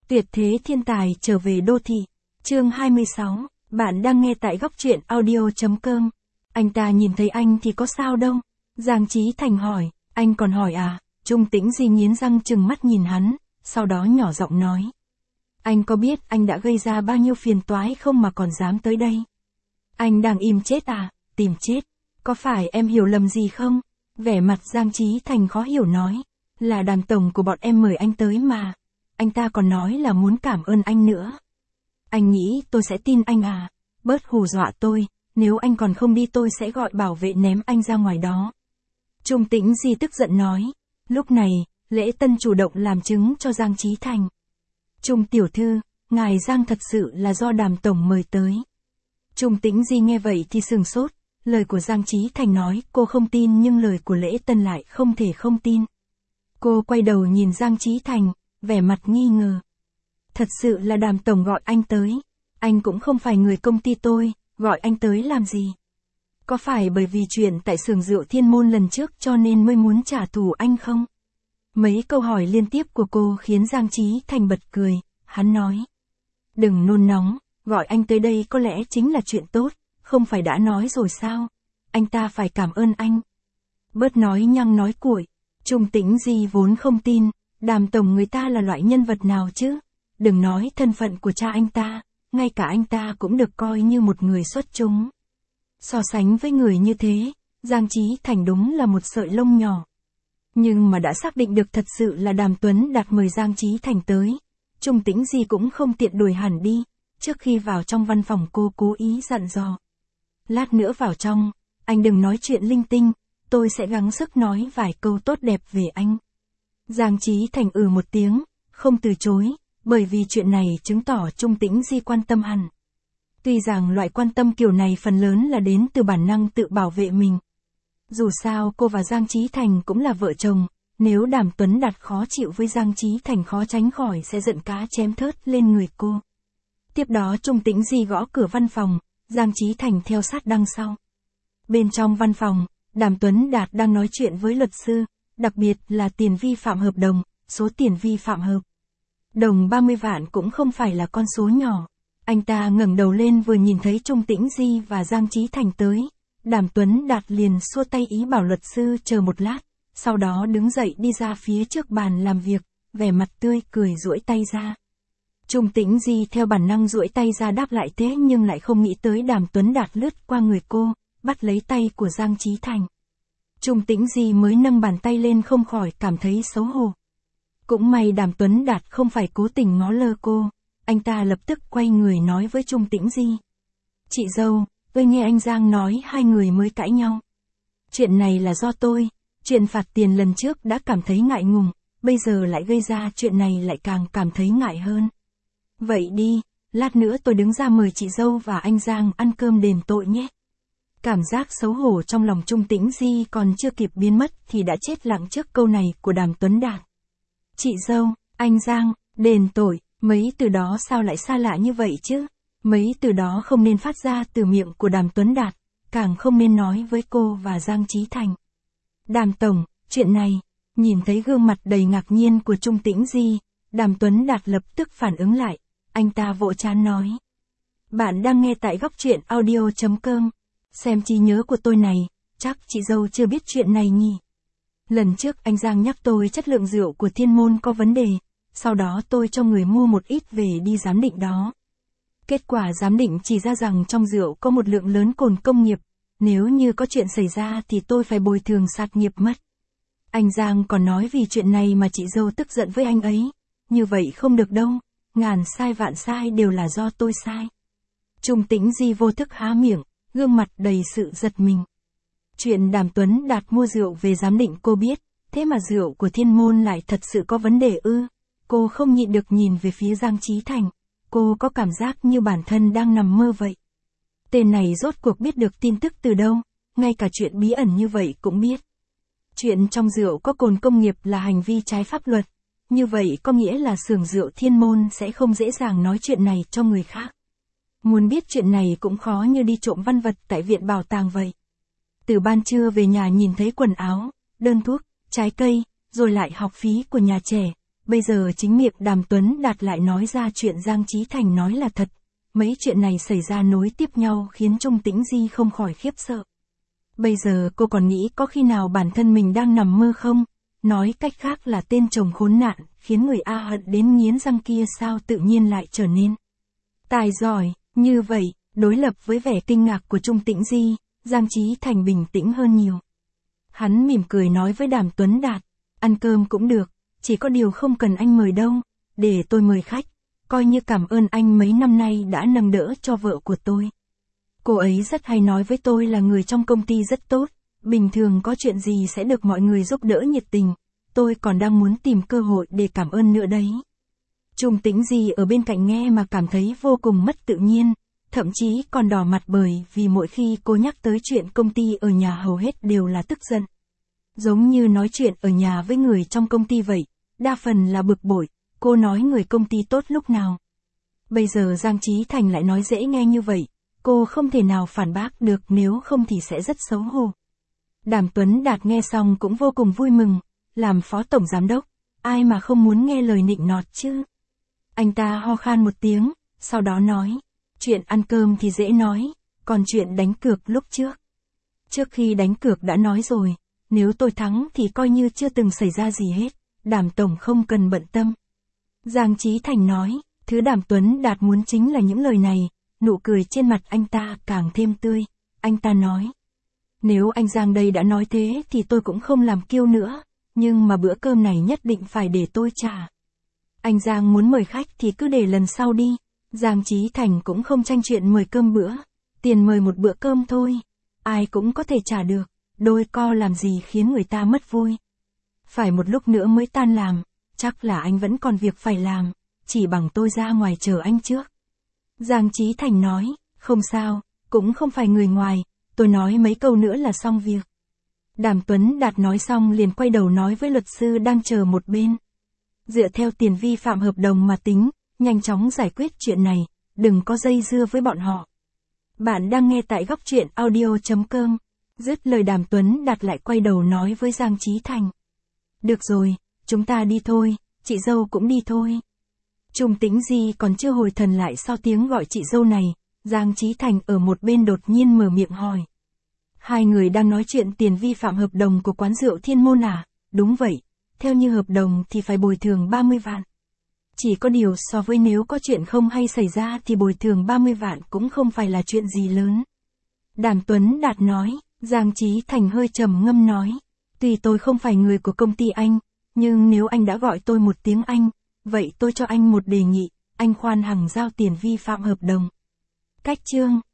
Tuyệt thế thiên tài trở về đô thị. Chương 26, bạn đang nghe tại góc truyện audio.com. Anh ta nhìn thấy anh thì có sao đâu? Giang Chí Thành hỏi, anh còn hỏi à? Trung Tĩnh Di nghiến răng trừng mắt nhìn hắn, sau đó nhỏ giọng nói. Anh có biết anh đã gây ra bao nhiêu phiền toái không mà còn dám tới đây? Anh đang im chết à? Tìm chết. Có phải em hiểu lầm gì không? Vẻ mặt Giang Chí Thành khó hiểu nói. Là Đàm tổng của bọn em mời anh tới mà. Anh ta còn nói là muốn cảm ơn anh nữa. Anh nghĩ tôi sẽ tin anh à? Bớt hù dọa tôi, nếu anh còn không đi tôi sẽ gọi bảo vệ ném anh ra ngoài đó. Trung Tĩnh Di tức giận nói. Lúc này, Lễ Tân chủ động làm chứng cho Giang Chí Thành. Trung tiểu thư, ngài Giang thật sự là do Đàm tổng mời tới. Trung Tĩnh Di nghe vậy thì sừng sốt, lời của Giang Chí Thành nói cô không tin nhưng lời của Lễ Tân lại không thể không tin. Cô quay đầu nhìn Giang Chí Thành, vẻ mặt nghi ngờ. Thật sự là Đàm tổng gọi anh tới. Anh cũng không phải người công ty tôi, gọi anh tới làm gì? Có phải bởi vì chuyện tại xưởng rượu Thiên Môn lần trước cho nên mới muốn trả thù anh không? Mấy câu hỏi liên tiếp của cô khiến Giang Chí Thành bật cười, hắn nói. Đừng nôn nóng, gọi anh tới đây có lẽ chính là chuyện tốt, không phải đã nói rồi sao? Anh ta phải cảm ơn anh. Bớt nói nhăng nói cuội. Trung Tĩnh Di vốn không tin, Đàm tổng người ta là loại nhân vật nào chứ? Đừng nói thân phận của cha anh ta, ngay cả anh ta cũng được coi như một người xuất chúng. So sánh với người như thế, Giang Chí Thành đúng là một sợi lông nhỏ. Nhưng mà đã xác định được thật sự là Đàm Tuấn Đạt mời Giang Chí Thành tới. Trung Tĩnh Di cũng không tiện đuổi hẳn đi, trước khi vào trong văn phòng cô cố ý dặn dò. Lát nữa vào trong, anh đừng nói chuyện linh tinh, tôi sẽ gắng sức nói vài câu tốt đẹp về anh. Giang Chí Thành một tiếng, không từ chối, bởi vì chuyện này chứng tỏ Trung Tĩnh Di quan tâm hẳn. Tuy rằng loại quan tâm kiểu này phần lớn là đến từ bản năng tự bảo vệ mình. Dù sao cô và Giang Chí Thành cũng là vợ chồng, nếu Đàm Tuấn Đạt khó chịu với Giang Chí Thành khó tránh khỏi sẽ giận cá chém thớt lên người cô. Tiếp đó Trung Tĩnh Di gõ cửa văn phòng, Giang Chí Thành theo sát đằng sau. Bên trong văn phòng, Đàm Tuấn Đạt đang nói chuyện với luật sư, đặc biệt là tiền vi phạm hợp đồng, số tiền vi phạm hợp đồng 30 vạn cũng không phải là con số nhỏ. Anh ta ngẩng đầu lên vừa nhìn thấy Trung Tĩnh Di và Giang Chí Thành tới, Đàm Tuấn Đạt liền xua tay ý bảo luật sư chờ một lát, sau đó đứng dậy đi ra phía trước bàn làm việc, vẻ mặt tươi cười duỗi tay ra. Trung Tĩnh Di theo bản năng duỗi tay ra đáp lại thế nhưng lại không nghĩ tới Đàm Tuấn Đạt lướt qua người cô, bắt lấy tay của Giang Chí Thành. Trung Tĩnh Di mới nâng bàn tay lên không khỏi cảm thấy xấu hổ. Cũng may Đàm Tuấn Đạt không phải cố tình ngó lơ cô, anh ta lập tức quay người nói với Trung Tĩnh Di. Chị dâu, tôi nghe anh Giang nói hai người mới cãi nhau. Chuyện này là do tôi, chuyện phạt tiền lần trước đã cảm thấy ngại ngùng, bây giờ lại gây ra chuyện này lại càng cảm thấy ngại hơn. Vậy đi, lát nữa tôi đứng ra mời chị dâu và anh Giang ăn cơm đền tội nhé. Cảm giác xấu hổ trong lòng Trung Tĩnh Di còn chưa kịp biến mất thì đã chết lặng trước câu này của Đàm Tuấn Đạt. Chị dâu, anh Giang, đền tội, mấy từ đó sao lại xa lạ như vậy chứ? Mấy từ đó không nên phát ra từ miệng của Đàm Tuấn Đạt, càng không nên nói với cô và Giang Chí Thành. Đàm tổng, chuyện này, nhìn thấy gương mặt đầy ngạc nhiên của Trung Tĩnh Di, Đàm Tuấn Đạt lập tức phản ứng lại, anh ta vỗ trán nói. Bạn đang nghe tại góc truyện audio.com. Xem trí nhớ của tôi này, chắc chị dâu chưa biết chuyện này nhỉ. Lần trước anh Giang nhắc tôi chất lượng rượu của Thiên Môn có vấn đề, sau đó tôi cho người mua một ít về đi giám định đó. Kết quả giám định chỉ ra rằng trong rượu có một lượng lớn cồn công nghiệp, nếu như có chuyện xảy ra thì tôi phải bồi thường sạt nghiệp mất. Anh Giang còn nói vì chuyện này mà chị dâu tức giận với anh ấy, như vậy không được đâu, ngàn sai vạn sai đều là do tôi sai. Trung Tĩnh Di vô thức há miệng, gương mặt đầy sự giật mình. Chuyện Đàm Tuấn Đạt mua rượu về giám định cô biết, thế mà rượu của Thiên Môn lại thật sự có vấn đề ư? Cô không nhịn được nhìn về phía Giang Chí Thành, cô có cảm giác như bản thân đang nằm mơ vậy. Tên này rốt cuộc biết được tin tức từ đâu, ngay cả chuyện bí ẩn như vậy cũng biết. Chuyện trong rượu có cồn công nghiệp là hành vi trái pháp luật, như vậy có nghĩa là xưởng rượu Thiên Môn sẽ không dễ dàng nói chuyện này cho người khác. Muốn biết chuyện này cũng khó như đi trộm văn vật tại viện bảo tàng vậy. Từ ban trưa về nhà nhìn thấy quần áo, đơn thuốc, trái cây, rồi lại học phí của nhà trẻ, Bây giờ chính miệng Đàm Tuấn Đạt lại nói ra chuyện Giang Chí Thành nói là thật. Mấy chuyện này xảy ra nối tiếp nhau khiến Trung Tĩnh Di không khỏi khiếp sợ. Bây giờ cô còn nghĩ có khi nào bản thân mình đang nằm mơ không? Nói cách khác là tên chồng khốn nạn, khiến người A hận đến nghiến răng kia sao tự nhiên lại trở nên tài giỏi, như vậy, đối lập với vẻ kinh ngạc của Trung Tĩnh Di, Giang Chí Thành bình tĩnh hơn nhiều. Hắn mỉm cười nói với Đàm Tuấn Đạt, ăn cơm cũng được, chỉ có điều không cần anh mời đâu, để tôi mời khách, coi như cảm ơn anh mấy năm nay đã nâng đỡ cho vợ của tôi. Cô ấy rất hay nói với tôi là người trong công ty rất tốt, bình thường có chuyện gì sẽ được mọi người giúp đỡ nhiệt tình, tôi còn đang muốn tìm cơ hội để cảm ơn nữa đấy. Trung Tĩnh Di ở bên cạnh nghe mà cảm thấy vô cùng mất tự nhiên, thậm chí còn đỏ mặt bởi vì mỗi khi cô nhắc tới chuyện công ty ở nhà hầu hết đều là tức giận. Giống như nói chuyện ở nhà với người trong công ty vậy, đa phần là bực bội, cô nói người công ty tốt lúc nào. Bây giờ Giang Chí Thành lại nói dễ nghe như vậy, cô không thể nào phản bác được, nếu không thì sẽ rất xấu hổ. Đàm Tuấn Đạt nghe xong cũng vô cùng vui mừng, làm phó tổng giám đốc, ai mà không muốn nghe lời nịnh nọt chứ. Anh ta ho khan một tiếng, sau đó nói, chuyện ăn cơm thì dễ nói, còn chuyện đánh cược lúc trước. Trước khi đánh cược đã nói rồi, nếu tôi thắng thì coi như chưa từng xảy ra gì hết, Đàm tổng không cần bận tâm. Giang Chí Thành nói, thứ Đàm Tuấn Đạt muốn chính là những lời này, nụ cười trên mặt anh ta càng thêm tươi. Anh ta nói, nếu anh Giang đây đã nói thế thì tôi cũng không làm kiêu nữa, nhưng mà bữa cơm này nhất định phải để tôi trả. Anh Giang muốn mời khách thì cứ để lần sau đi. Giang Chí Thành cũng không tranh chuyện mời cơm bữa, tiền mời một bữa cơm thôi, ai cũng có thể trả được, đôi co làm gì khiến người ta mất vui. Phải một lúc nữa mới tan làm, chắc là anh vẫn còn việc phải làm, chỉ bằng tôi ra ngoài chờ anh trước. Giang Chí Thành nói, không sao, cũng không phải người ngoài, tôi nói mấy câu nữa là xong việc. Đàm Tuấn Đạt nói xong liền quay đầu nói với luật sư đang chờ một bên. Dựa theo tiền vi phạm hợp đồng mà tính, nhanh chóng giải quyết chuyện này, đừng có dây dưa với bọn họ. Bạn đang nghe tại góc truyện audio.com. Dứt lời Đàm Tuấn Đạt lại quay đầu nói với Giang Chí Thành. Được rồi, chúng ta đi thôi, chị dâu cũng đi thôi. Trung Tĩnh Di còn chưa hồi thần lại sau tiếng gọi chị dâu này, Giang Chí Thành ở một bên đột nhiên mở miệng hỏi. Hai người đang nói chuyện tiền vi phạm hợp đồng của quán rượu Thiên Môn à? Đúng vậy, theo như hợp đồng thì phải bồi thường 30 vạn. Chỉ có điều so với nếu có chuyện không hay xảy ra thì bồi thường 30 vạn cũng không phải là chuyện gì lớn. Đàm Tuấn Đạt nói, Giang Chí Thành hơi trầm ngâm nói. Tuy tôi không phải người của công ty anh, nhưng nếu anh đã gọi tôi một tiếng anh, vậy tôi cho anh một đề nghị, anh khoan hằng giao tiền vi phạm hợp đồng. Cách chương